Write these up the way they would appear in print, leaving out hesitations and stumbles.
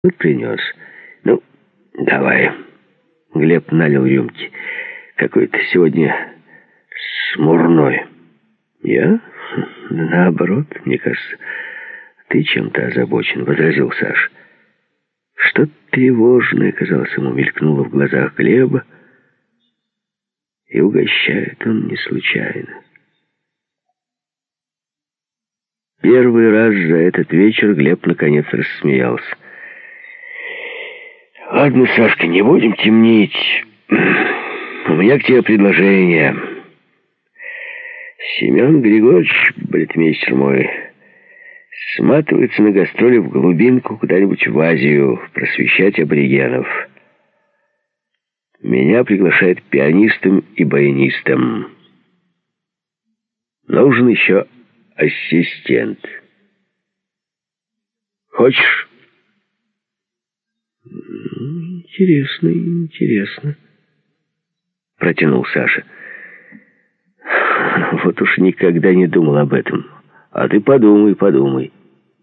Вот принес. Ну, давай. Глеб налил рюмки. Какой-то сегодня смурной. Я? Наоборот, мне кажется, ты чем-то озабочен, возразил Саш. Что-то тревожное, казалось, ему мелькнуло в глазах Глеба, и угощает он не случайно. Первый раз за этот вечер Глеб наконец рассмеялся. «Ладно, Сашка, не будем темнить. У меня к тебе предложение. Семен Григорьевич, балетмейстер мой, сматывается на гастроли в глубинку, куда-нибудь в Азию, просвещать аборигенов. Меня приглашает пианистом и баянистом. Нужен еще ассистент. Хочешь?» «Интересно, интересно», — протянул Саша. «Вот уж никогда не думал об этом. А ты подумай, подумай».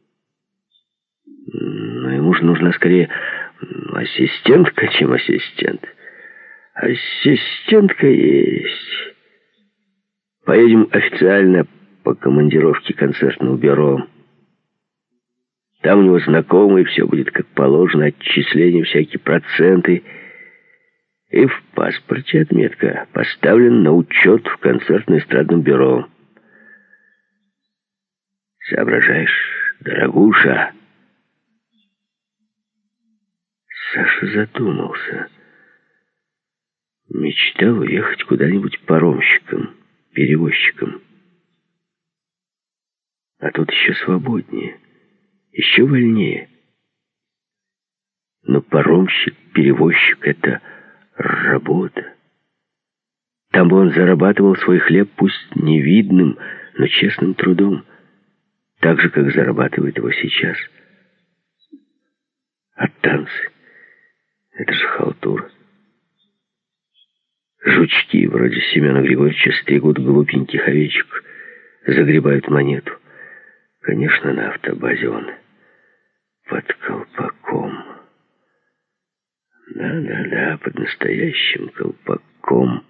«Но ему же нужна скорее ассистентка, чем ассистент». «Ассистентка есть. Поедем официально по командировке концертного бюро. Там у него знакомые, все будет как положено, отчисления, всякие проценты. И в паспорте отметка: поставлен на учет в концертно-эстрадном бюро. Соображаешь, дорогуша?» Саша задумался. Мечтал уехать куда-нибудь паромщиком, перевозчиком. А тут еще свободнее, еще вольнее. Но паромщик, перевозчик — это работа. Там бы он зарабатывал свой хлеб, пусть невидным, но честным трудом, так же, как зарабатывает его сейчас. А танцы — это же халтура. Жучки вроде Семена Григорьевича стригут глупеньких овечек, загребают монету. Конечно, на автобазе он под колпаком. Да-да-да, под настоящим колпаком.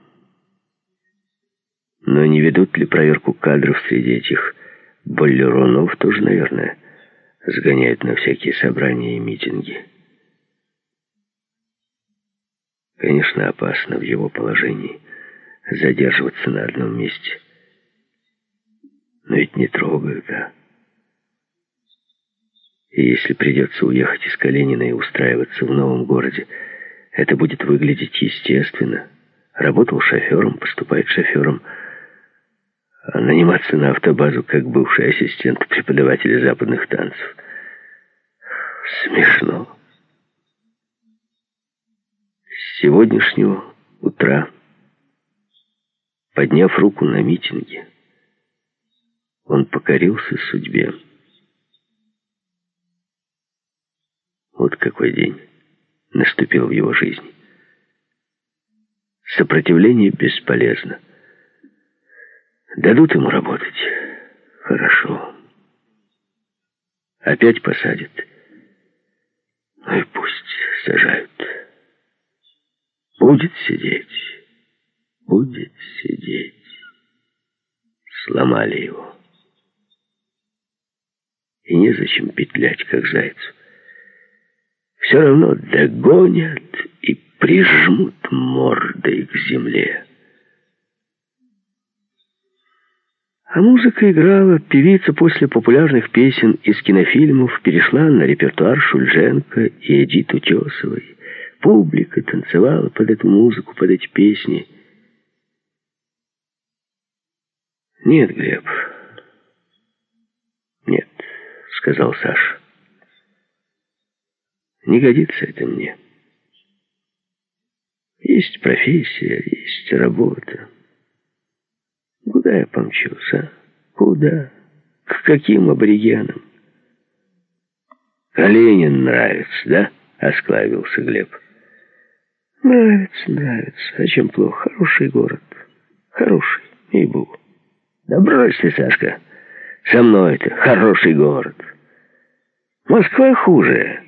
Но не ведут ли проверку кадров среди этих болерунов, тоже, наверное, сгоняют на всякие собрания и митинги. Конечно, опасно в его положении задерживаться на одном месте. Но ведь не трогают, а? И если придется уехать из Калинина и устраиваться в новом городе, это будет выглядеть естественно. Работал шофером, поступает шофером. А наниматься на автобазу как бывший ассистент преподавателя западных танцев — смешно. С сегодняшнего утра, подняв руку на митинге, он покорился судьбе. Вот какой день наступил в его жизни. Сопротивление бесполезно. Дадут ему работать — хорошо. Опять посадят. Ну и пусть сажают. Будет сидеть. Будет сидеть. Сломали его. И незачем петлять, как зайцу. Все равно догонят и прижмут мордой к земле. А музыка играла. Певица после популярных песен из кинофильмов перешла на репертуар Шульженко и Эдит Утесовой. Публика танцевала под эту музыку, под эти песни. «Нет, Глеб, нет», — сказал Саша. «Не годится это мне. Есть профессия, есть работа. Куда я помчусь, а? Куда? К каким аборигенам?» «Калинин нравится, да?» — осклабился Глеб. «Нравится, нравится. А чем плохо? Хороший город. Хороший, ей-богу». «Да брось ты, Сашка. Со мной это хороший город. Москва хуже.